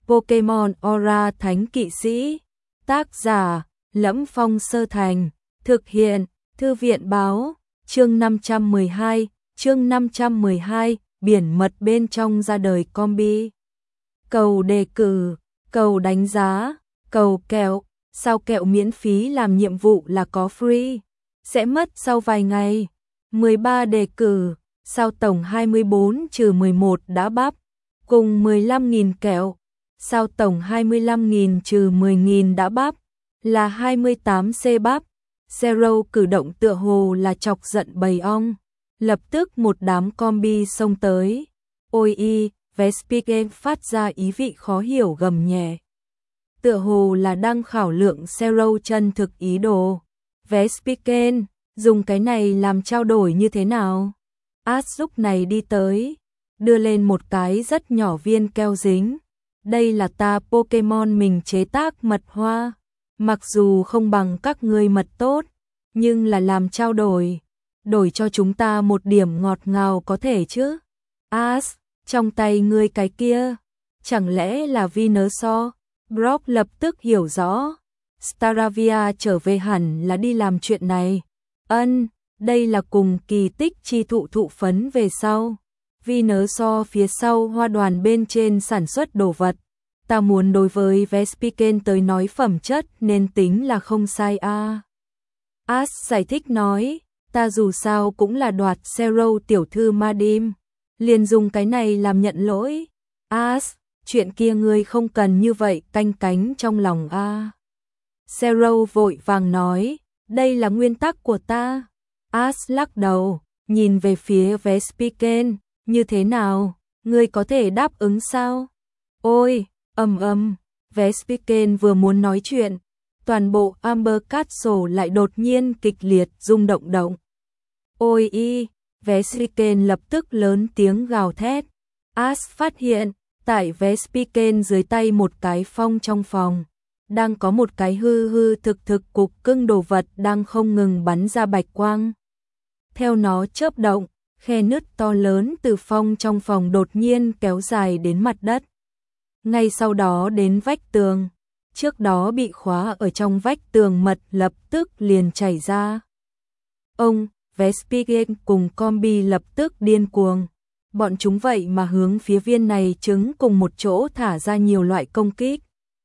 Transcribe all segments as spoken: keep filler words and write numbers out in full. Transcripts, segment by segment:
Pokemon Aura Thánh Kỵ Sĩ. Tác giả: Lẫm Phong Sơ Thành. Thực hiện: Thư viện báo. Chương năm trăm mười hai, chương năm trăm mười hai, biển mật bên trong ra đời combi. Cầu đề cử, cầu đánh giá, cầu kẹo, sao kẹo miễn phí làm nhiệm vụ là có free, sẽ mất sau vài ngày. mười ba đề cử, sao tổng hai mươi bốn trừ mười một đã bắp, cùng mười lăm nghìn kẹo, sao tổng hai mươi lăm nghìn trừ mười nghìn đã bắp, là hai mươi tám C bắp. Zero cử động tựa hồ là chọc giận bầy ong, lập tức một đám combi xông tới. Ôi y, Vespiquen phát ra ý vị khó hiểu gầm nhẹ. Tựa hồ là đang khảo lượng Zero chân thực ý đồ. Vespiquen, dùng cái này làm trao đổi như thế nào? Ash lúc này đi tới, đưa lên một cái rất nhỏ viên keo dính. Đây là ta Pokemon mình chế tác mật hoa. Mặc dù không bằng các ngươi mật tốt, nhưng là làm trao đổi, đổi cho chúng ta một điểm ngọt ngào có thể chứ. Ash, trong tay ngươi cái kia, chẳng lẽ là Venusaur? Brock lập tức hiểu rõ, Staravia trở về hẳn là đi làm chuyện này. Ân, đây là cùng kỳ tích chi thụ thụ phấn về sau. Venusaur phía sau hoa đoàn bên trên sản xuất đồ vật. Ta muốn đối với Vespiquen tới nói phẩm chất nên tính là không sai a. À. Ash giải thích nói, ta dù sao cũng là đoạt Zero tiểu thư Madim, liền dùng cái này làm nhận lỗi. Ash, chuyện kia ngươi không cần như vậy canh cánh trong lòng a. À. Zero vội vàng nói, đây là nguyên tắc của ta. Ash lắc đầu, nhìn về phía Vespiquen, như thế nào, ngươi có thể đáp ứng sao? Ôi! Ầm ầm, Vespiquen vừa muốn nói chuyện, toàn bộ Amber Castle lại đột nhiên kịch liệt rung động động. Ôi y, Vespiquen lập tức lớn tiếng gào thét. Ash phát hiện, tại Vespiquen dưới tay một cái phong trong phòng, đang có một cái hư hư thực thực cục cưng đồ vật đang không ngừng bắn ra bạch quang. Theo nó chớp động, khe nứt to lớn từ phong trong phòng đột nhiên kéo dài đến mặt đất. Ngay sau đó đến vách tường, trước đó bị khóa ở trong vách tường mật lập tức liền chảy ra. Ông, Vespiquen cùng combi lập tức điên cuồng, bọn chúng vậy mà hướng phía viên này trứng cùng một chỗ thả ra nhiều loại công kích.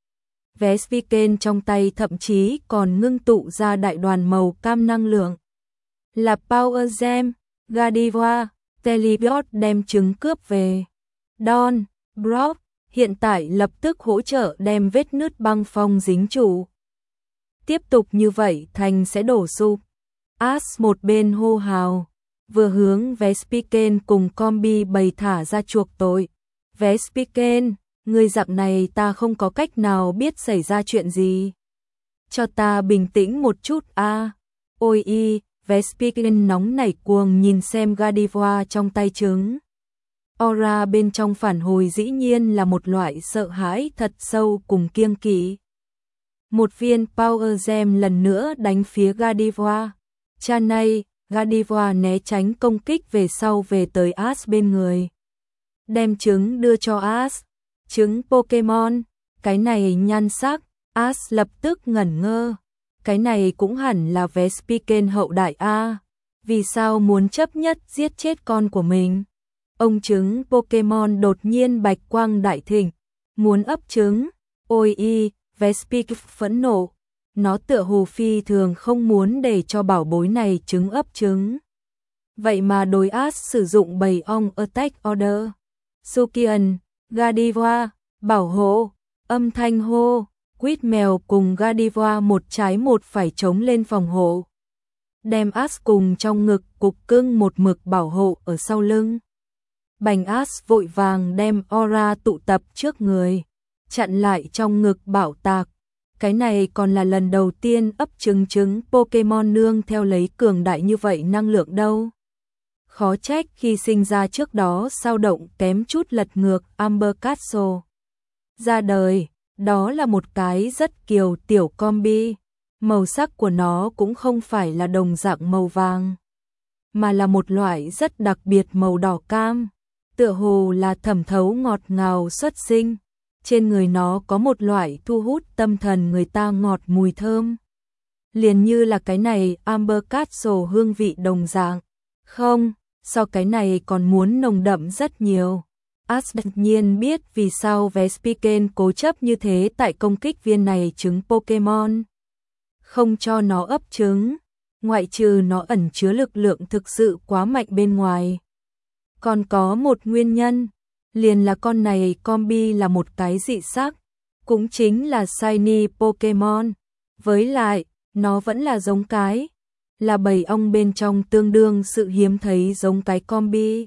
Vespiquen trong tay thậm chí còn ngưng tụ ra đại đoàn màu cam năng lượng. Là Power Gem, Gardevoir, Telebiot đem trứng cướp về. Don, Brock hiện tại lập tức hỗ trợ đem vết nứt băng phong dính trụ. Tiếp tục như vậy thành sẽ đổ sụp. Ash một bên hô hào, vừa hướng Vespiquen cùng combi bày thả ra chuộc tội. Vespiquen, người dạng này ta không có cách nào biết xảy ra chuyện gì. Cho ta bình tĩnh một chút a. À. Ôi y, Vespiquen nóng nảy cuồng nhìn xem Gardevoir trong tay trứng. Aura bên trong phản hồi dĩ nhiên là một loại sợ hãi thật sâu cùng kiêng kỵ. Một viên Power Gem lần nữa đánh phía Gardevoir. Cha này, Gardevoir né tránh công kích về sau về tới Ash bên người. Đem trứng đưa cho Ash. Trứng Pokemon, cái này nhan sắc, Ash lập tức ngẩn ngơ. Cái này cũng hẳn là Vespiquen hậu đại a. Vì sao muốn chấp nhất giết chết con của mình? Ông trứng Pokemon đột nhiên bạch quang đại thịnh, muốn ấp trứng. Ôi y, Vespiquen phẫn nộ. Nó tựa hồ phi thường không muốn để cho bảo bối này trứng ấp trứng. Vậy mà đối Ash sử dụng bầy ong Attack Order. Sukian, Gardevoir, bảo hộ, âm thanh hô, quýt mèo cùng Gardevoir một trái một phải chống lên phòng hộ. Đem Ash cùng trong ngực cục cưng một mực bảo hộ ở sau lưng. Bành Ash vội vàng đem Aura tụ tập trước người, chặn lại trong ngực bảo tạc. Cái này còn là lần đầu tiên ấp trứng trứng Pokemon nương theo lấy cường đại như vậy năng lượng đâu. Khó trách khi sinh ra trước đó sao động kém chút lật ngược Amber Castle. Ra đời, đó là một cái rất kiều tiểu combi. Màu sắc của nó cũng không phải là đồng dạng màu vàng, mà là một loại rất đặc biệt màu đỏ cam. Tựa hồ là thẩm thấu ngọt ngào xuất sinh. trên người nó có một loại thu hút tâm thần người ta ngọt mùi thơm. Liền như là cái này Amber Castle hương vị đồng dạng. Không, so cái này còn muốn nồng đậm rất nhiều. Ash tất nhiên biết vì sao Vespiquen cố chấp như thế tại công kích viên này trứng Pokemon. Không cho nó ấp trứng, ngoại trừ nó ẩn chứa lực lượng thực sự quá mạnh bên ngoài. Còn có một nguyên nhân, liền là con này Combi là một cái dị sắc, cũng chính là Shiny Pokemon. Với lại, nó vẫn là giống cái, là bầy ong bên trong tương đương sự hiếm thấy giống cái Combi.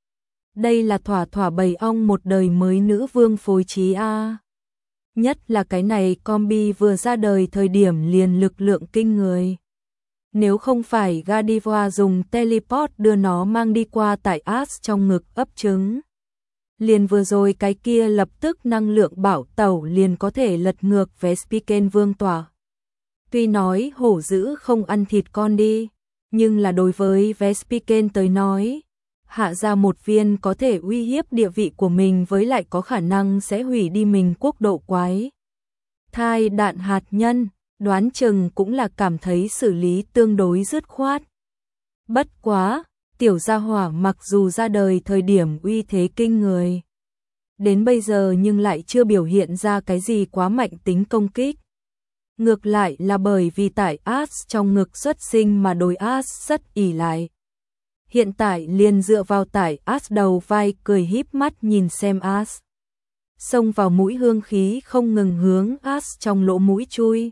Đây là thỏa thỏa bầy ong một đời mới nữ vương phối trí a. Nhất là cái này Combi vừa ra đời thời điểm liền lực lượng kinh người. Nếu không phải Gardevoir dùng teleport đưa nó mang đi qua tại Ash trong ngực ấp trứng. Liền vừa rồi cái kia lập tức năng lượng bảo tẩu liền có thể lật ngược Vespiquen vương tỏa. Tuy nói hổ dữ không ăn thịt con đi, nhưng là đối với Vespiquen tới nói, hạ ra một viên có thể uy hiếp địa vị của mình với lại có khả năng sẽ hủy đi mình quốc độ quái. Thai đạn hạt nhân, đoán chừng cũng là cảm thấy xử lý tương đối dứt khoát. Bất quá, tiểu gia hỏa mặc dù ra đời thời điểm uy thế kinh người, đến bây giờ nhưng lại chưa biểu hiện ra cái gì quá mạnh tính công kích. Ngược lại là bởi vì tại Ash trong ngực xuất sinh mà đối Ash rất ỷ lại. Hiện tại liền dựa vào tải Ash đầu vai cười híp mắt nhìn xem Ash. Xông vào mũi hương khí không ngừng hướng Ash trong lỗ mũi chui.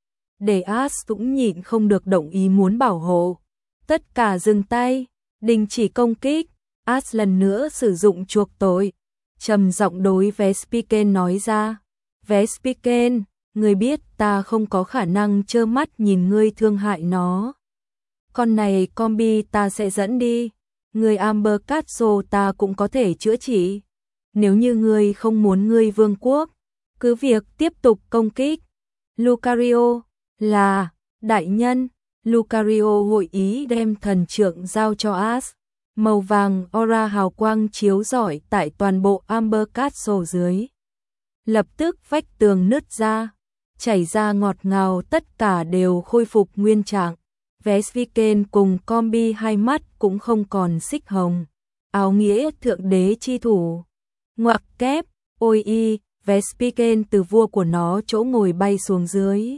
Để Ash cũng nhịn không được động ý muốn bảo hộ. Tất cả dừng tay, đình chỉ công kích. Ash lần nữa sử dụng chuộc tội. Trầm giọng đối Vespiquen nói ra. Vespiquen, ngươi biết ta không có khả năng trơ mắt nhìn ngươi thương hại nó. Con này Combi ta sẽ dẫn đi, người Amber Castle ta cũng có thể chữa trị. Nếu như ngươi không muốn ngươi vương quốc, cứ việc tiếp tục công kích. Lucario, là, đại nhân, Lucario hội ý đem thần trượng giao cho Ash. Màu vàng aura hào quang chiếu rọi tại toàn bộ Amber Castle dưới. Lập tức vách tường nứt ra, chảy ra ngọt ngào tất cả đều khôi phục nguyên trạng. Vespiquen cùng Combi hai mắt cũng không còn xích hồng. Áo nghĩa thượng đế chi thủ. Ngoặc kép, ôi y, Vespiquen từ vua của nó chỗ ngồi bay xuống dưới.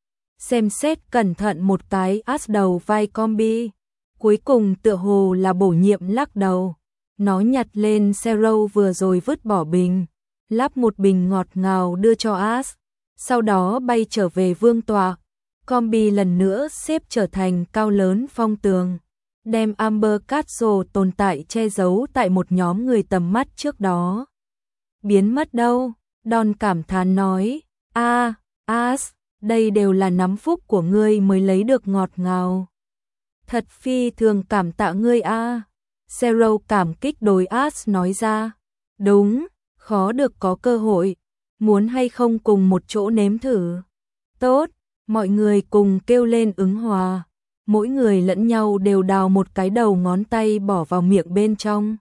Xem xét cẩn thận một cái Ash đầu vai Combi. Cuối cùng tựa hồ là bổ nhiệm lắc đầu. Nó nhặt lên Zero vừa rồi vứt bỏ bình. Lắp một bình ngọt ngào đưa cho Ash. Sau đó bay trở về vương tọa. Combi lần nữa xếp trở thành cao lớn phong tường, đem Amber Castle tồn tại che giấu tại một nhóm người tầm mắt trước đó. Biến mất đâu? Don cảm thán nói, a, Ash, đây đều là nắm phúc của ngươi mới lấy được ngọt ngào. Thật phi thường cảm tạ ngươi a. À. Zero cảm kích đối Ash nói ra, đúng, khó được có cơ hội, muốn hay không cùng một chỗ nếm thử. Tốt. Mọi người cùng kêu lên ứng hòa, mỗi người lẫn nhau đều đào một cái đầu ngón tay bỏ vào miệng bên trong.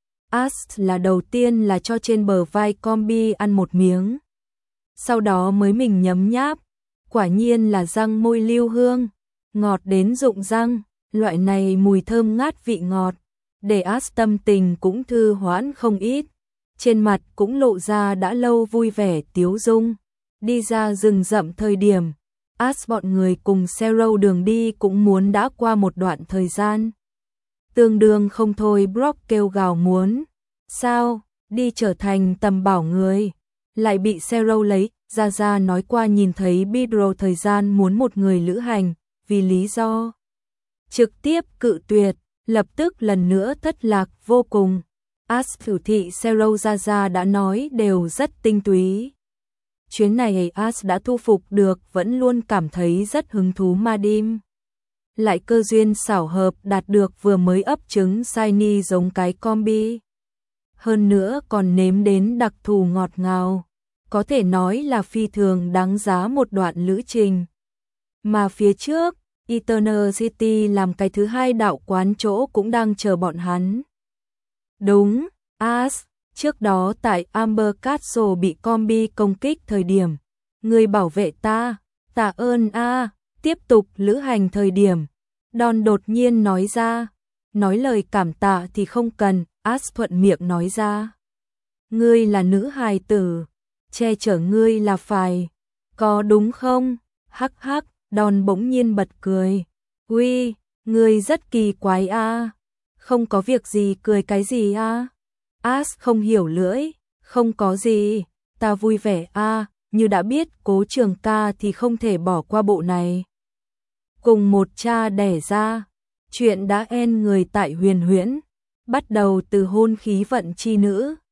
Ash là đầu tiên là cho trên bờ vai Combi ăn một miếng. Sau đó mới mình nhấm nháp, quả nhiên là răng môi lưu hương, ngọt đến rụng răng, loại này mùi thơm ngát vị ngọt, để Ash tâm tình cũng thư hoãn không ít, trên mặt cũng lộ ra đã lâu vui vẻ tiếu dung. Đi ra rừng rậm thời điểm, Ash bọn người cùng Zero đường đi cũng muốn đã qua một đoạn thời gian. Tương đương không thôi Brock kêu gào muốn. Sao, đi trở thành tầm bảo người. Lại bị Zero lấy, ra ra nói qua nhìn thấy Bidro thời gian muốn một người lữ hành, vì lý do. Trực tiếp cự tuyệt, lập tức lần nữa thất lạc vô cùng. Ash thử thị Zero ra ra đã nói đều rất tinh túy. Chuyến này Ash đã thu phục được vẫn luôn cảm thấy rất hứng thú Madim. Lại cơ duyên xảo hợp đạt được vừa mới ấp trứng Shiny giống cái Combi. Hơn nữa còn nếm đến đặc thù ngọt ngào. Có thể nói là phi thường đáng giá một đoạn lữ trình. Mà phía trước, Eternal City làm cái thứ hai đạo quán chỗ cũng đang chờ bọn hắn. Đúng, Ash, Trước đó tại Amber Castle bị Combi công kích thời điểm, người bảo vệ ta, tạ ơn a. Tiếp tục lữ hành thời điểm, Don đột nhiên nói ra, nói lời cảm tạ thì không cần, Ash thuận miệng nói ra. Ngươi là nữ hài tử, che chở ngươi là phải, có đúng không? Hắc hắc, Don bỗng nhiên bật cười. Uy, ngươi rất kỳ quái a. Không có việc gì cười cái gì a? Ash không hiểu lưỡi, không có gì, ta vui vẻ a, như đã biết Cố Trường ca thì không thể bỏ qua bộ này. Cùng một cha đẻ ra, chuyện đã en người tại Huyền Huyễn, bắt đầu từ hôn khí vận chi nữ.